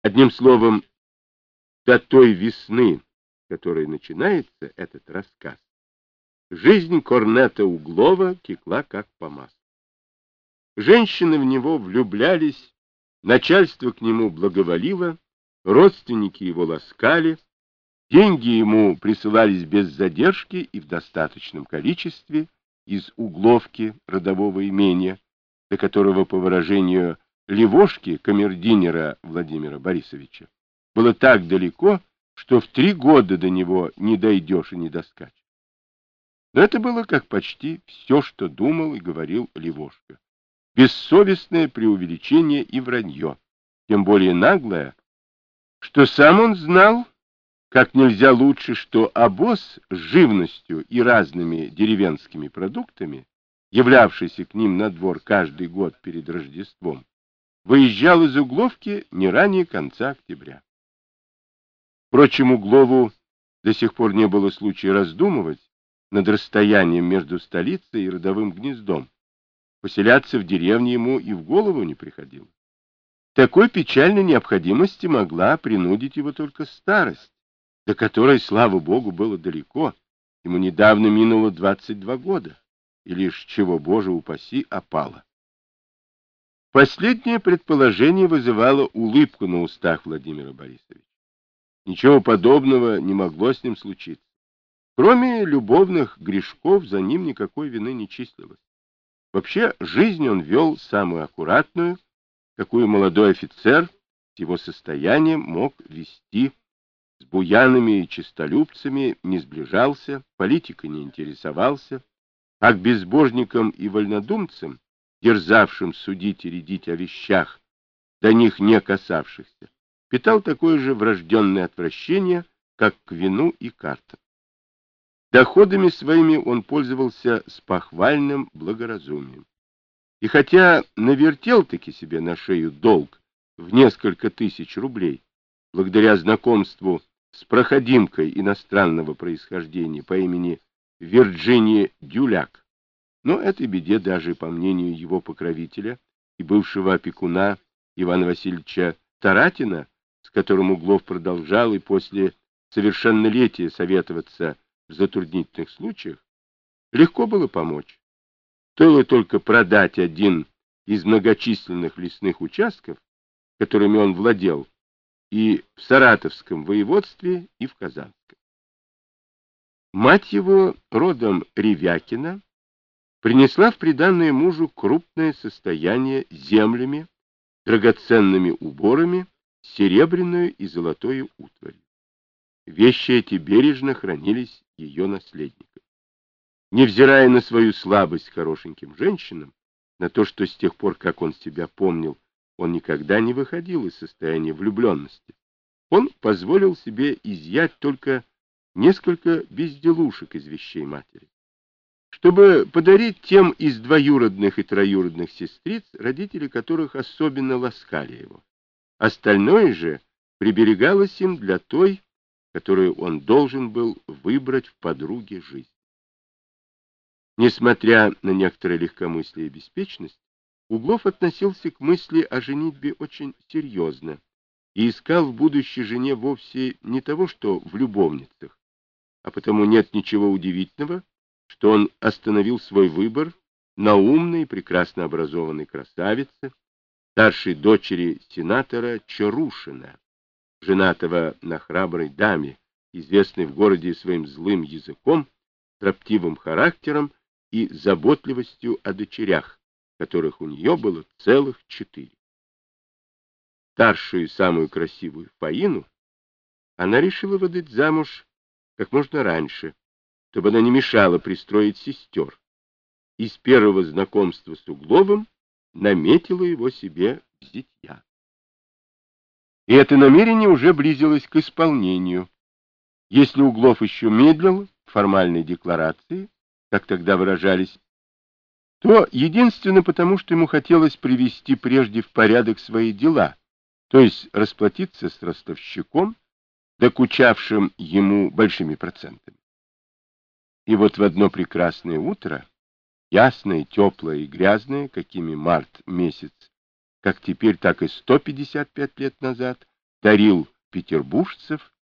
Одним словом, до той весны, которой начинается этот рассказ, жизнь корнета Углова текла как по маслу. Женщины в него влюблялись, начальство к нему благоволило, родственники его ласкали, деньги ему присылались без задержки и в достаточном количестве из Угловки родового имения, до которого, по выражению Левошки, камердинера Владимира Борисовича, было так далеко, что в 3 года до него не дойдешь и не доскачешь. Но это было как почти все, что думал и говорил Левошка. Бессовестное преувеличение и вранье, тем более наглое, что сам он знал, как нельзя лучше, что обоз с живностью и разными деревенскими продуктами, являвшийся к ним на двор каждый год перед Рождеством, выезжал из Угловки не ранее конца октября. Впрочем, Углову до сих пор не было случая раздумывать над расстоянием между столицей и родовым гнездом. Поселяться в деревне ему и в голову не приходило. Такой печальной необходимости могла принудить его только старость, до которой, слава богу, было далеко. Ему недавно минуло 22 года, и лишь, чего, Боже упаси, опало. Последнее предположение вызывало улыбку на устах Владимира Борисовича. Ничего подобного не могло с ним случиться. Кроме любовных грешков, за ним никакой вины не числилось. Вообще, жизнь он вел самую аккуратную, какую молодой офицер с его состоянием мог вести. С буянами и честолюбцами не сближался, политикой не интересовался, а к безбожникам и вольнодумцам, дерзавшим судить и рядить о вещах, до них не касавшихся, питал такое же врожденное отвращение, как к вину и картам. Доходами своими он пользовался с похвальным благоразумием. И хотя навертел-таки себе на шею долг в несколько тысяч рублей, благодаря знакомству с проходимкой иностранного происхождения по имени Вирджиния Дюляк, но этой беде даже, по мнению его покровителя и бывшего опекуна Ивана Васильевича Таратина, с которым Углов продолжал и после совершеннолетия советоваться в затруднительных случаях, легко было помочь. Стоило только продать один из многочисленных лесных участков, которыми он владел, и в Саратовском воеводстве, и в Казанском. Мать его, родом Ревякина, принесла в приданое мужу крупное состояние землями, драгоценными уборами, серебряную и золотую утварью. Вещи эти бережно хранились ее наследником. Невзирая на свою слабость к хорошеньким женщинам, на то, что с тех пор, как он себя помнил, он никогда не выходил из состояния влюбленности, он позволил себе изъять только несколько безделушек из вещей матери, чтобы подарить тем из двоюродных и троюродных сестриц, родители которых особенно ласкали его. Остальное же приберегалось им для той, которую он должен был выбрать в подруге жизни. Несмотря на некоторое легкомыслие и беспечность, Углов относился к мысли о женитьбе очень серьезно и искал в будущей жене вовсе не того, что в любовницах, а потому нет ничего удивительного, что он остановил свой выбор на умной и прекрасно образованной красавице, старшей дочери сенатора Чарушина, женатого на храброй даме, известной в городе своим злым языком, строптивым характером и заботливостью о дочерях, которых у нее было целых 4. Старшую и самую красивую Фаину она решила выдать замуж как можно раньше, чтобы она не мешала пристроить сестер, и с первого знакомства с Угловым наметила его себе в зятья. И это намерение уже близилось к исполнению. Если Углов еще медлил в формальной декларации, как тогда выражались, то единственно потому, что ему хотелось привести прежде в порядок свои дела, то есть расплатиться с ростовщиком, докучавшим ему большими процентами. И вот в одно прекрасное утро, ясное, теплое и грязное, какими март месяц, как теперь, так и 155 лет назад, тарил петербуржцев